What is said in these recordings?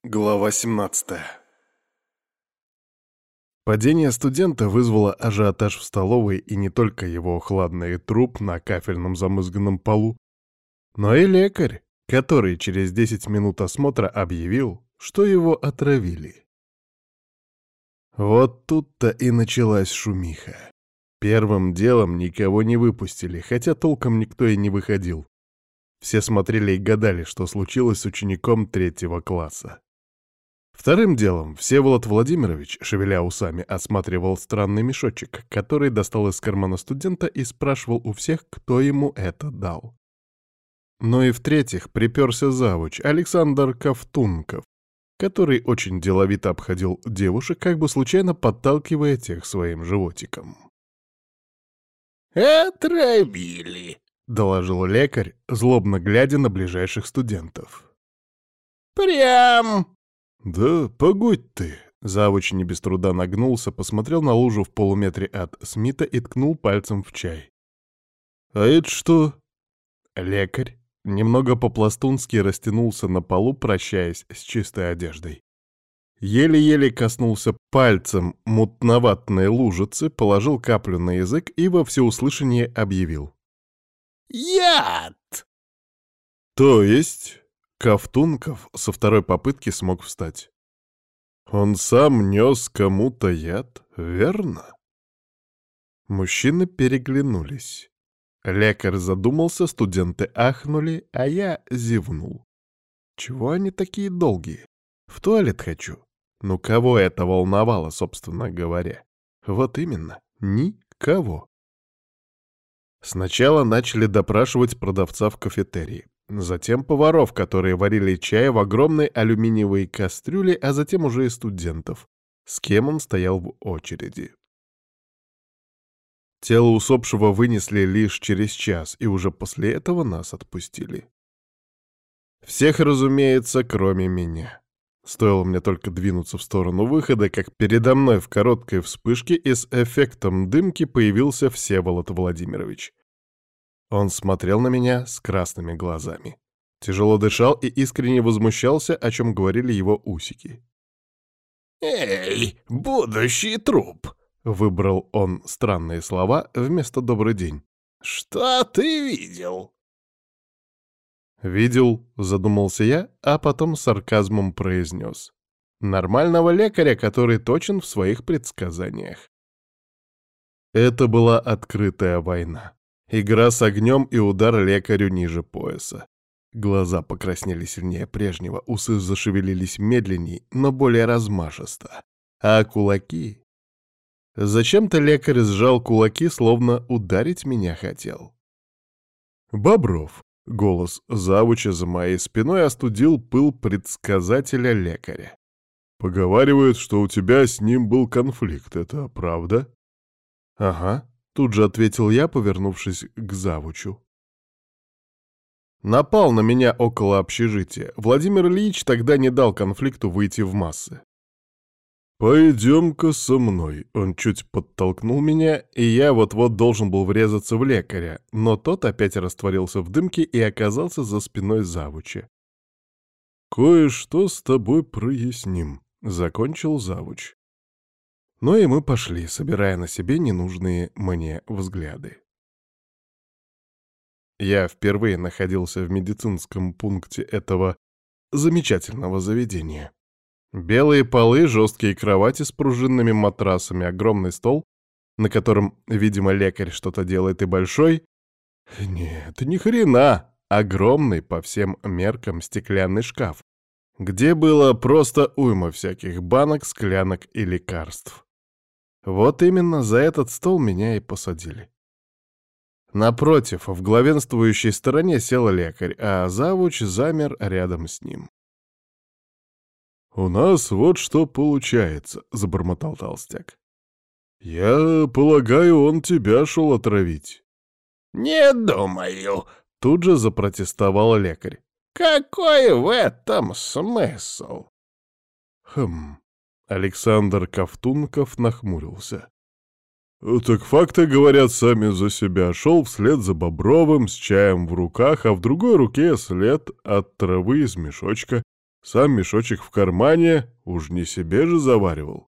Глава 17. Падение студента вызвало ажиотаж в столовой, и не только его хладный труп на кафельном замызганном полу, но и лекарь, который через 10 минут осмотра объявил, что его отравили. Вот тут-то и началась шумиха. Первым делом никого не выпустили, хотя толком никто и не выходил. Все смотрели и гадали, что случилось с учеником 3-го класса. Вторым делом Всеволод Владимирович, шевеля усами, осматривал странный мешочек, который достал из кармана студента и спрашивал у всех, кто ему это дал. Ну и в-третьих, приперся завуч Александр Ковтунков, который очень деловито обходил девушек, как бы случайно подталкивая тех своим животиком. «Отравили», — доложил лекарь, злобно глядя на ближайших студентов. «Прям...» «Да погодь ты!» Завуч не без труда нагнулся, посмотрел на лужу в полуметре от Смита и ткнул пальцем в чай. «А это что?» Лекарь немного по-пластунски растянулся на полу, прощаясь с чистой одеждой. Еле-еле коснулся пальцем мутноватной лужицы, положил каплю на язык и во всеуслышание объявил. «Яд!» «То есть...» Ковтунков со второй попытки смог встать. Он сам нес кому-то яд, верно? Мужчины переглянулись. Лекарь задумался, студенты ахнули, а я зевнул. Чего они такие долгие? В туалет хочу. Ну кого это волновало, собственно говоря? Вот именно, никого. Сначала начали допрашивать продавца в кафетерии. Затем поваров, которые варили чай в огромной алюминиевой кастрюле, а затем уже и студентов, с кем он стоял в очереди. Тело усопшего вынесли лишь через час, и уже после этого нас отпустили. Всех, разумеется, кроме меня. Стоило мне только двинуться в сторону выхода, как передо мной в короткой вспышке и с эффектом дымки появился Всеволод Владимирович. Он смотрел на меня с красными глазами. Тяжело дышал и искренне возмущался, о чем говорили его усики. «Эй, будущий труп!» — выбрал он странные слова вместо «добрый день». «Что ты видел?» «Видел», — задумался я, а потом с сарказмом произнес. «Нормального лекаря, который точен в своих предсказаниях». Это была открытая война. Игра с огнем и удар лекарю ниже пояса. Глаза покраснели сильнее прежнего, усы зашевелились медленней, но более размашисто. А кулаки... Зачем-то лекарь сжал кулаки, словно ударить меня хотел. «Бобров», — голос завуча за моей спиной остудил пыл предсказателя лекаря. «Поговаривают, что у тебя с ним был конфликт, это правда?» «Ага», — тут же ответил я, повернувшись к завучу. Напал на меня около общежития. Владимир Ильич тогда не дал конфликту выйти в массы. «Пойдем-ка со мной». Он чуть подтолкнул меня, и я вот-вот должен был врезаться в лекаря, но тот опять растворился в дымке и оказался за спиной завуча. «Кое-что с тобой проясним», — закончил завуч. Ну и мы пошли, собирая на себе ненужные мне взгляды. Я впервые находился в медицинском пункте этого замечательного заведения. Белые полы, жесткие кровати с пружинными матрасами, огромный стол, на котором, видимо, лекарь что-то делает, и большой... Нет, ни хрена! Огромный по всем меркам стеклянный шкаф, где было просто уйма всяких банок, склянок и лекарств. Вот именно за этот стол меня и посадили. Напротив, в главенствующей стороне сел лекарь, а завуч замер рядом с ним. «У нас вот что получается», — забормотал толстяк. «Я полагаю, он тебя шел отравить». «Не думаю», — тут же запротестовал лекарь. «Какой в этом смысл?» «Хм...» — Александр Ковтунков нахмурился. «Так факты говорят сами за себя. Шел вслед за Бобровым с чаем в руках, а в другой руке след от травы из мешочка. Сам мешочек в кармане, уж не себе же заваривал.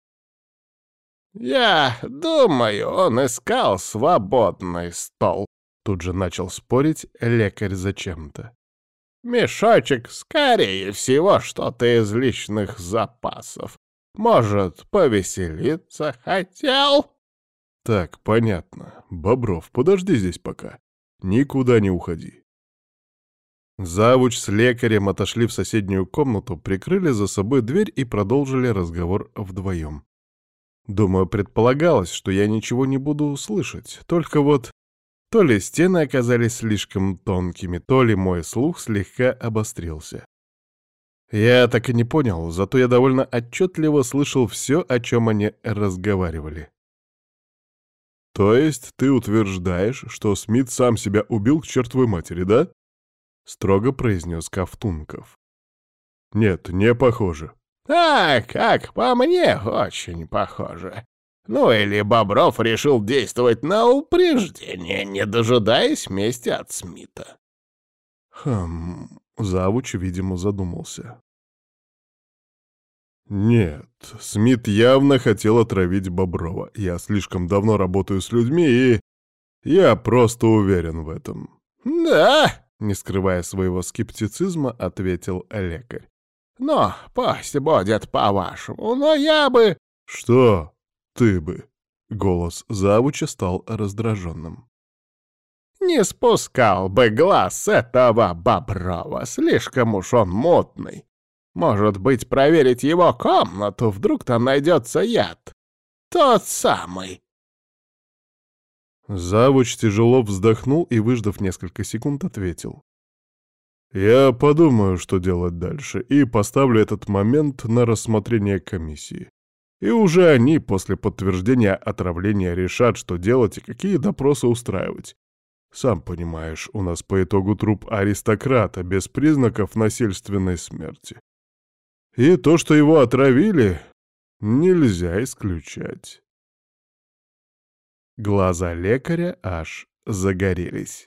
«Я думаю, он искал свободный стол», — Тут же начал спорить лекарь зачем-то. «Мешочек, скорее всего, что-то из личных запасов. Может, повеселиться хотел?» Так, понятно. Бобров, подожди здесь пока. Никуда не уходи. Завуч с лекарем отошли в соседнюю комнату, прикрыли за собой дверь и продолжили разговор вдвоем. Думаю, предполагалось, что я ничего не буду слышать, только вот то ли стены оказались слишком тонкими, то ли мой слух слегка обострился. Я так и не понял, зато я довольно отчетливо слышал все, о чем они разговаривали. «То есть ты утверждаешь, что Смит сам себя убил к чертовой матери, да?» — строго произнес Ковтунков. «Нет, не похоже». «А, как по мне, очень похоже. Ну или Бобров решил действовать на упреждение, не дожидаясь мести от Смита». Завуч, видимо, задумался. «Нет, Смит явно хотел отравить Боброва. Я слишком давно работаю с людьми, и я просто уверен в этом». «Да», — не скрывая своего скептицизма, ответил лекарь. «но пусть будет по-вашему, но я бы...» «Что ты бы?» — голос завуча стал раздраженным. «Не спускал бы глаз с этого Боброва, слишком уж он мутный. Может быть, проверить его комнату, вдруг там найдется яд. Тот самый». Завуч тяжело вздохнул и, выждав несколько секунд, ответил. «Я подумаю, что делать дальше, и поставлю этот момент на рассмотрение комиссии. И уже они после подтверждения отравления решат, что делать и какие допросы устраивать. Сам понимаешь, у нас по итогу труп аристократа без признаков насильственной смерти. И то, что его отравили, нельзя исключать». Глаза лекаря аж загорелись.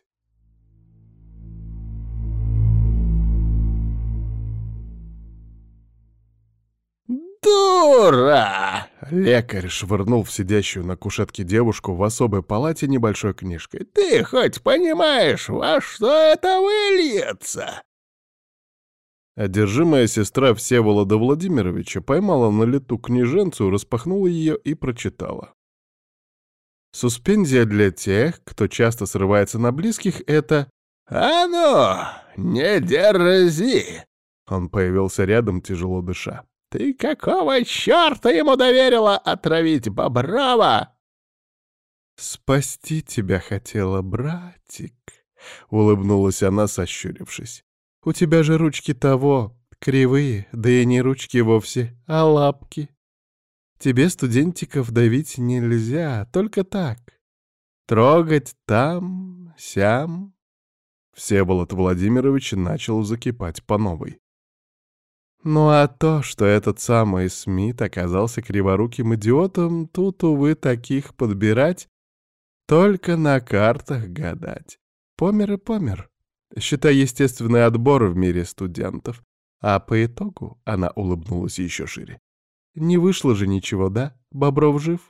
«Дура!» Лекарь швырнул в сидящую на кушетке девушку в особой палате небольшой книжкой. «Ты хоть понимаешь, во что это выльется?» Одержимая сестра Всеволода Владимировича поймала на лету книженцу, распахнула ее и прочитала. Суспензия для тех, кто часто срывается на близких, это... «А ну, не дерзи!» Он появился рядом, тяжело дыша. «Ты какого черта ему доверила отравить Боброва?» «Спасти тебя хотела, братик», — улыбнулась она, сощурившись. «У тебя же ручки того, кривые, да и не ручки вовсе, а лапки. Тебе студентиков давить нельзя, только так. Трогать там, сям». Всеволод Владимирович начал закипать по новой. Ну а то, что этот самый Смит оказался криворуким идиотом, тут, увы, таких подбирать, только на картах гадать. Помер и помер. Считай естественный отбор в мире студентов. А по итогу, она улыбнулась еще шире, не вышло же ничего, да? Бобров жив?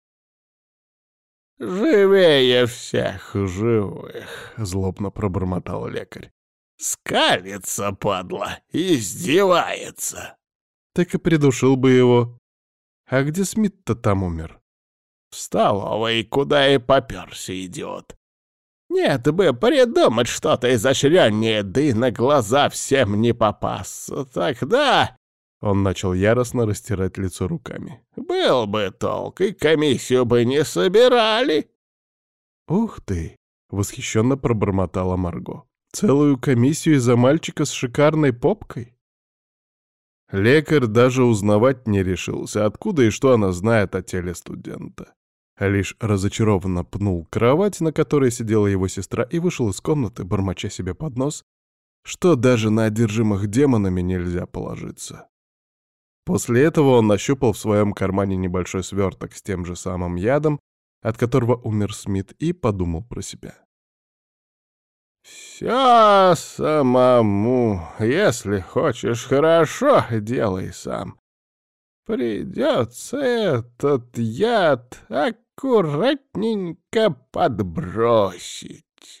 «Живее всех живых», — злобно пробормотал лекарь. «Скалится, падла, издевается». Так и придушил бы его. А где Смит-то там умер? «В столовой, куда и попёрся, идиот. Нет бы придумать что-то изощреннее, да и на глаза всем не попасться. Тогда...» Он начал яростно растирать лицо руками. «Был бы толк, и комиссию бы не собирали». «Ух ты!» — восхищенно пробормотала Марго. «Целую комиссию из-за мальчика с шикарной попкой?» Лекарь даже узнавать не решился, откуда и что она знает о теле студента. Лишь разочарованно пнул кровать, на которой сидела его сестра, и вышел из комнаты, бормоча себе под нос, что даже на одержимых демонами нельзя положиться. После этого он нащупал в своем кармане небольшой сверток с тем же самым ядом, от которого умер Смит, и подумал про себя. Все самому. Если хочешь хорошо, делай сам. Придется этот яд аккуратненько подбросить.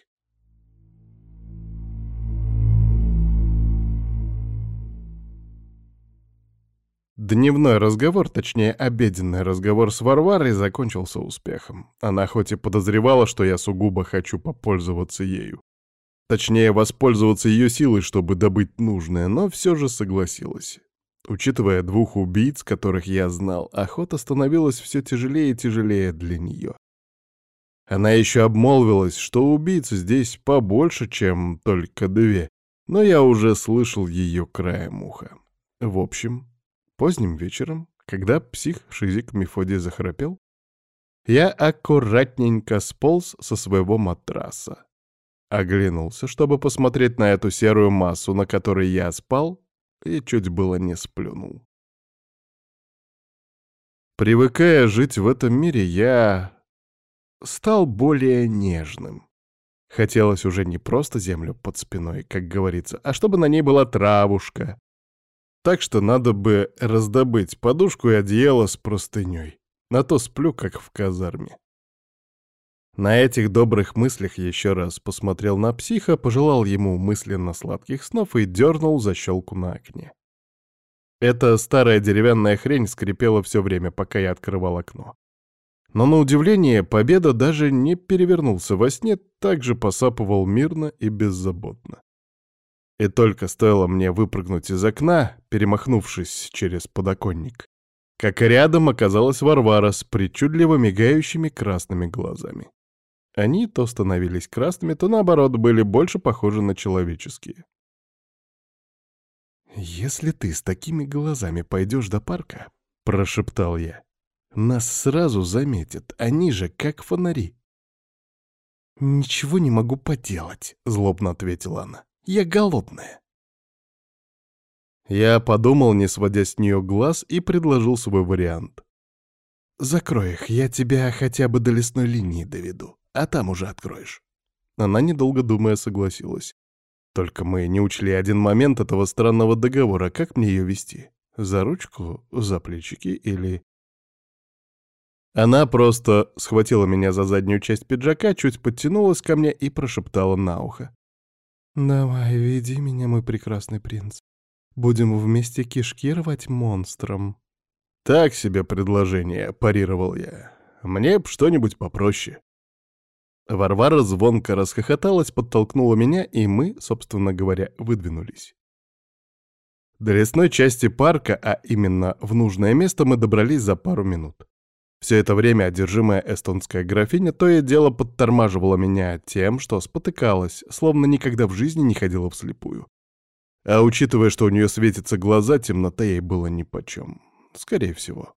Дневной разговор, точнее, обеденный разговор с Варварой закончился успехом. Она хоть и подозревала, что я сугубо хочу попользоваться ею. Точнее, воспользоваться ее силой, чтобы добыть нужное, но все же согласилась. Учитывая двух убийц, которых я знал, охота становилась все тяжелее и тяжелее для нее. Она еще обмолвилась, что убийц здесь побольше, чем только две, но я уже слышал ее краем уха. В общем, поздним вечером, когда псих-шизик Мефодий захрапел, я аккуратненько сполз со своего матраса. Оглянулся, чтобы посмотреть на эту серую массу, на которой я спал, и чуть было не сплюнул. Привыкая жить в этом мире, я стал более нежным. Хотелось уже не просто землю под спиной, как говорится, а чтобы на ней была травушка. Так что надо бы раздобыть подушку и одеяло с простыней. На то сплю, как в казарме. На этих добрых мыслях еще раз посмотрел на психа, пожелал ему мысленно сладких снов и дернул защелку на окне. Эта старая деревянная хрень скрипела все время, пока я открывал окно. Но на удивление, Победа даже не перевернулся во сне, также посапывал мирно и беззаботно. И только стоило мне выпрыгнуть из окна, перемахнувшись через подоконник, как рядом оказалась Варвара с причудливо мигающими красными глазами. Они то становились красными, то наоборот были больше похожи на человеческие. «Если ты с такими глазами пойдешь до парка, — прошептал я, — нас сразу заметят, они же как фонари». «Ничего не могу поделать», — злобно ответила она. «Я голодная». Я подумал, не сводя с нее глаз, и предложил свой вариант. «Закрой их, я тебя хотя бы до лесной линии доведу, а там уже откроешь». Она, недолго думая, согласилась. Только мы не учли один момент этого странного договора. Как мне ее вести? За ручку, за плечики или... Она просто схватила меня за заднюю часть пиджака, чуть подтянулась ко мне и прошептала на ухо. «Давай, веди меня, мой прекрасный принц. Будем вместе кишки рвать монстром». «Так себе предложение», — парировал я. «Мне б что-нибудь попроще». Варвара звонко расхохоталась, подтолкнула меня, и мы, собственно говоря, выдвинулись. До лесной части парка, а именно в нужное место, мы добрались за пару минут. Все это время одержимая эстонская графиня то и дело подтормаживала меня тем, что спотыкалась, словно никогда в жизни не ходила вслепую. А учитывая, что у нее светятся глаза, темнота ей было нипочем. Скорее всего.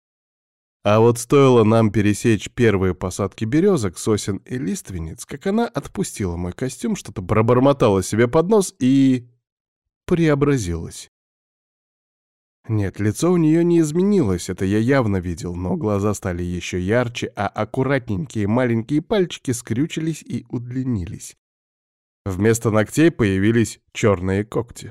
А вот стоило нам пересечь первые посадки березок, сосен и лиственниц, как она отпустила мой костюм, что-то пробормотала себе под нос и... преобразилась. Нет, лицо у нее не изменилось, это я явно видел, но глаза стали еще ярче, а аккуратненькие маленькие пальчики скрючились и удлинились. Вместо ногтей появились черные когти.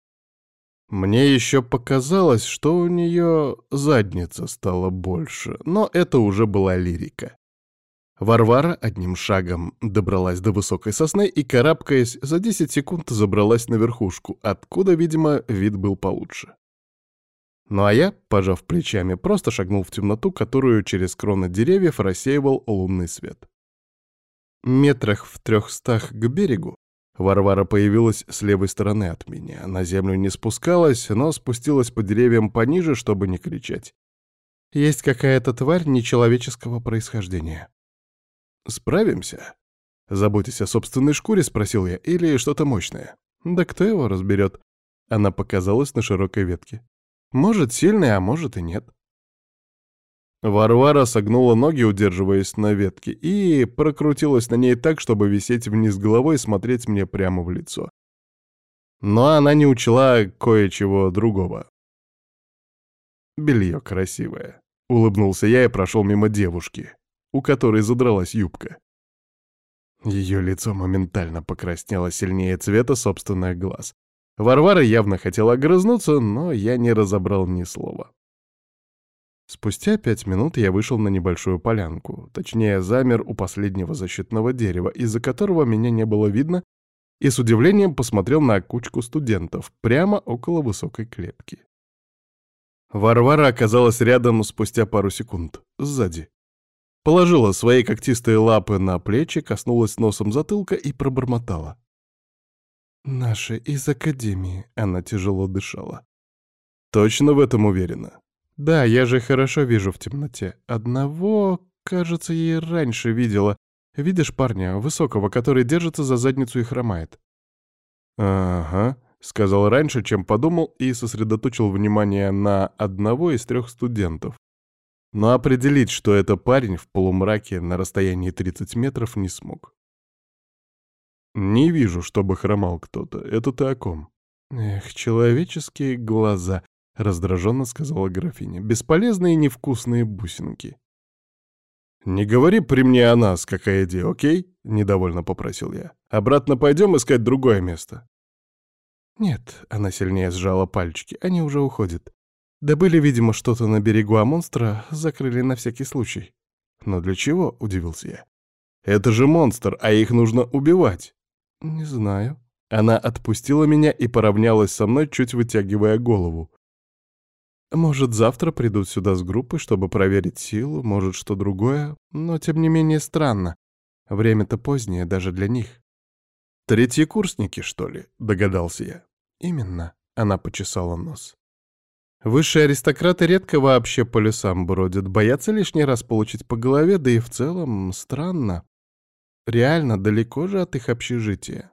Мне еще показалось, что у нее задница стала больше, но это уже была лирика. Варвара одним шагом добралась до высокой сосны и, карабкаясь, за 10 секунд забралась на верхушку, откуда, видимо, вид был получше. Ну а я, пожав плечами, просто шагнул в темноту, которую через кроны деревьев рассеивал лунный свет. Метрах в 300 к берегу Варвара появилась с левой стороны от меня. На землю не спускалась, но спустилась по деревьям пониже, чтобы не кричать. Есть какая-то тварь нечеловеческого происхождения. «Справимся?» «Заботясь о собственной шкуре?» — спросил я. «Или что-то мощное?» «Да кто его разберет?» Она показалась на широкой ветке. «Может, сильный, а может и нет». Варвара согнула ноги, удерживаясь на ветке, и прокрутилась на ней так, чтобы висеть вниз головой и смотреть мне прямо в лицо. Но она не учла кое-чего другого. «Белье красивое», — улыбнулся я и прошел мимо девушки, у которой задралась юбка. Ее лицо моментально покраснело сильнее цвета собственных глаз. Варвара явно хотела огрызнуться, но я не разобрал ни слова. Спустя 5 минут я вышел на небольшую полянку, точнее, замер у последнего защитного дерева, из-за которого меня не было видно, и с удивлением посмотрел на кучку студентов прямо около высокой клетки. Варвара оказалась рядом спустя пару секунд, сзади. Положила свои когтистые лапы на плечи, коснулась носом затылка и пробормотала. «Наши из академии», — она тяжело дышала. «Точно в этом уверена?» «Да, я же хорошо вижу в темноте. Одного, кажется, я и раньше видела. Видишь парня, высокого, который держится за задницу и хромает?» «Ага», — сказал раньше, чем подумал, и сосредоточил внимание на одного из 3 студентов. Но определить, что это парень в полумраке на расстоянии 30 метров, не смог. «Не вижу, чтобы хромал кто-то. Это ты о ком?» «Эх, человеческие глаза», — раздраженно сказала графиня. «Бесполезные невкусные бусинки». «Не говори при мне о нас, какая идея, окей?» — недовольно попросил я. «Обратно пойдем искать другое место». «Нет», — она сильнее сжала пальчики, — «они уже уходят. Добыли, видимо, что-то на берегу, а монстра закрыли на всякий случай». «Но для чего?» — удивился я. «Это же монстр, а их нужно убивать». «Не знаю». Она отпустила меня и поравнялась со мной, чуть вытягивая голову. «Может, завтра придут сюда с группой, чтобы проверить силу, может, что другое, но, тем не менее, странно. Время-то позднее даже для них». «Третьекурсники, что ли?» — догадался я. «Именно», — она почесала нос. «Высшие аристократы редко вообще по лесам бродят, боятся лишний раз получить по голове, да и в целом странно. Реально далеко же от их общежития».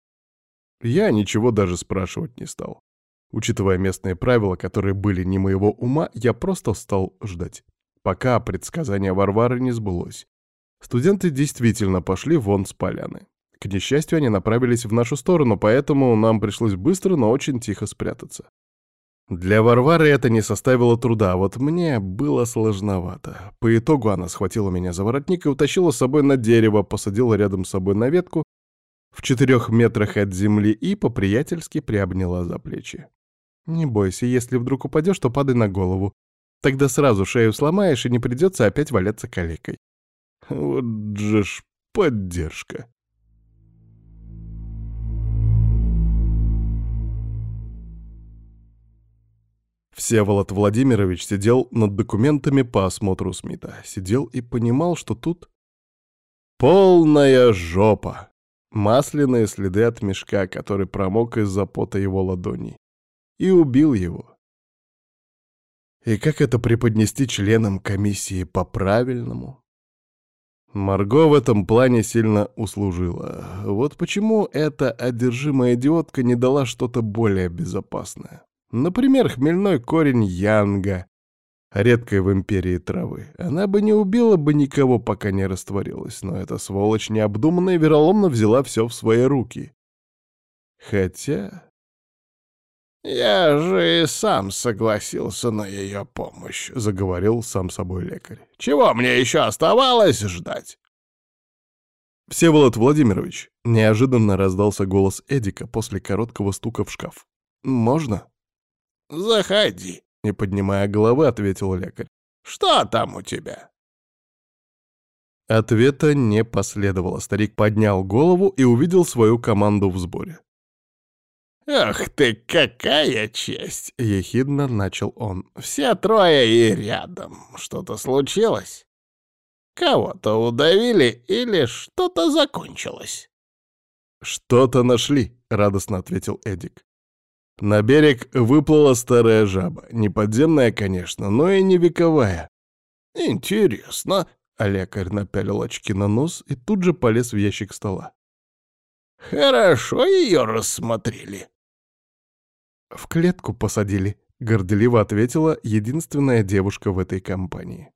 Я ничего даже спрашивать не стал. Учитывая местные правила, которые были не моего ума, я просто стал ждать. Пока предсказание Варвары не сбылось. Студенты действительно пошли вон с поляны. К несчастью, они направились в нашу сторону, поэтому нам пришлось быстро, но очень тихо спрятаться. Для Варвары это не составило труда, а вот мне было сложновато. По итогу она схватила меня за воротник и утащила с собой на дерево, посадила рядом с собой на ветку в 4 метрах от земли и по-приятельски приобняла за плечи. «Не бойся, если вдруг упадешь, то падай на голову. Тогда сразу шею сломаешь, и не придется опять валяться калекой». Вот же ж поддержка. Всеволод Владимирович сидел над документами по осмотру Смита. Сидел и понимал, что тут полная жопа. Масляные следы от мешка, который промок из-за пота его ладоней. И убил его. И как это преподнести членам комиссии по-правильному? Марго в этом плане сильно услужила. Вот почему эта одержимая идиотка не дала что-то более безопасное. Например, хмельной корень янга, редкой в империи травы. Она бы не убила бы никого, пока не растворилась, но эта сволочь необдуманно и вероломно взяла все в свои руки. Хотя... «Я же и сам согласился на ее помощь», — заговорил сам собой лекарь. «Чего мне еще оставалось ждать?» «Всеволод Владимирович», — неожиданно раздался голос Эдика после короткого стука в шкаф. «Можно?» «Заходи», — не поднимая головы, ответил лекарь. «Что там у тебя?» Ответа не последовало. Старик поднял голову и увидел свою команду в сборе. «Ах ты, какая честь!» — ехидно начал он. «Все 3 и рядом. Что-то случилось? Кого-то удавили или что-то закончилось?» «Что-то нашли», — радостно ответил Эдик. На берег выплыла старая жаба. Не подземная, конечно, но и не вековая. «Интересно», — а лекарь напялил очки на нос и тут же полез в ящик стола. «Хорошо ее рассмотрели». «В клетку посадили», — горделиво ответила единственная девушка в этой компании.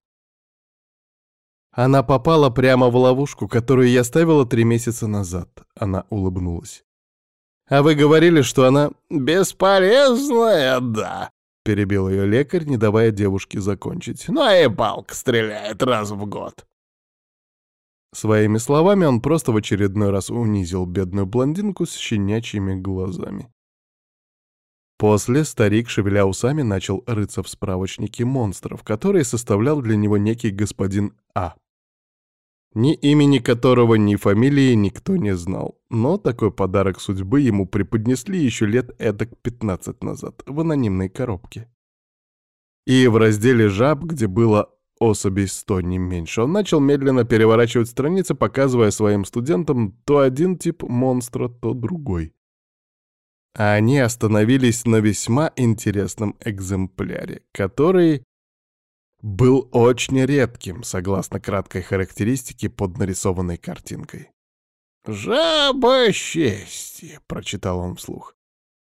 «Она попала прямо в ловушку, которую я ставила 3 месяца назад», — она улыбнулась. «А вы говорили, что она бесполезная, да», — перебил ее лекарь, не давая девушке закончить. «Ну и палка стреляет раз в год». Своими словами он просто в очередной раз унизил бедную блондинку с щенячьими глазами. После старик, шевеля усами, начал рыться в справочнике монстров, который составлял для него некий господин А. Ни имени которого, ни фамилии никто не знал, но такой подарок судьбы ему преподнесли еще лет эдак 15 назад в анонимной коробке. И в разделе «Жаб», где было особей 100 не меньше, он начал медленно переворачивать страницы, показывая своим студентам то один тип монстра, то другой. А они остановились на весьма интересном экземпляре, который был очень редким, согласно краткой характеристике под нарисованной картинкой. «Жаба счастья», — прочитал он вслух.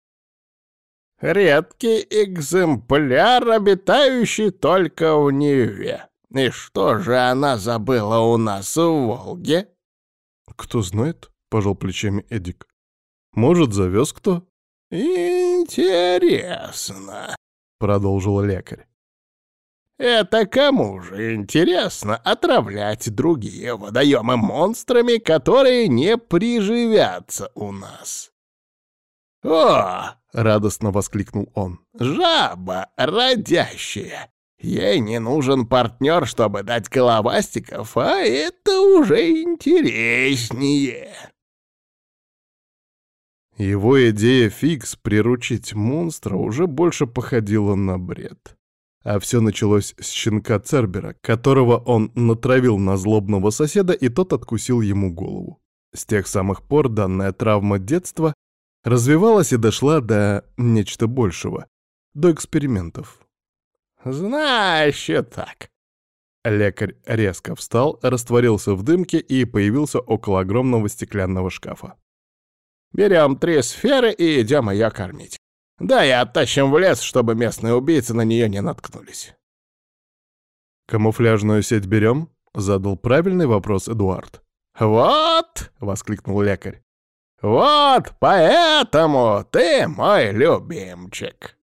«Редкий экземпляр, обитающий только в Неве. И что же она забыла у нас в Волге?» «Кто знает», — пожал плечами Эдик. «Может, завез кто?» «Интересно», — продолжил лекарь. «Это кому же интересно отравлять другие водоемы монстрами, которые не приживятся у нас?» «О!» — радостно воскликнул он. «Жаба родящая! Ей не нужен партнер, чтобы дать головастиков, а это уже интереснее!» Его идея фикс приручить монстра уже больше походила на бред. А все началось с щенка Цербера, которого он натравил на злобного соседа, и тот откусил ему голову. С тех самых пор данная травма детства развивалась и дошла до нечто большего, до экспериментов. «Значит так». Лекарь резко встал, растворился в дымке и появился около огромного стеклянного шкафа. «Берем 3 сферы и идем ее кормить. Да, и оттащим в лес, чтобы местные убийцы на нее не наткнулись». «Камуфляжную сеть берем?» — задал правильный вопрос Эдуард. «Вот!» — воскликнул лекарь. «Вот поэтому ты мой любимчик!»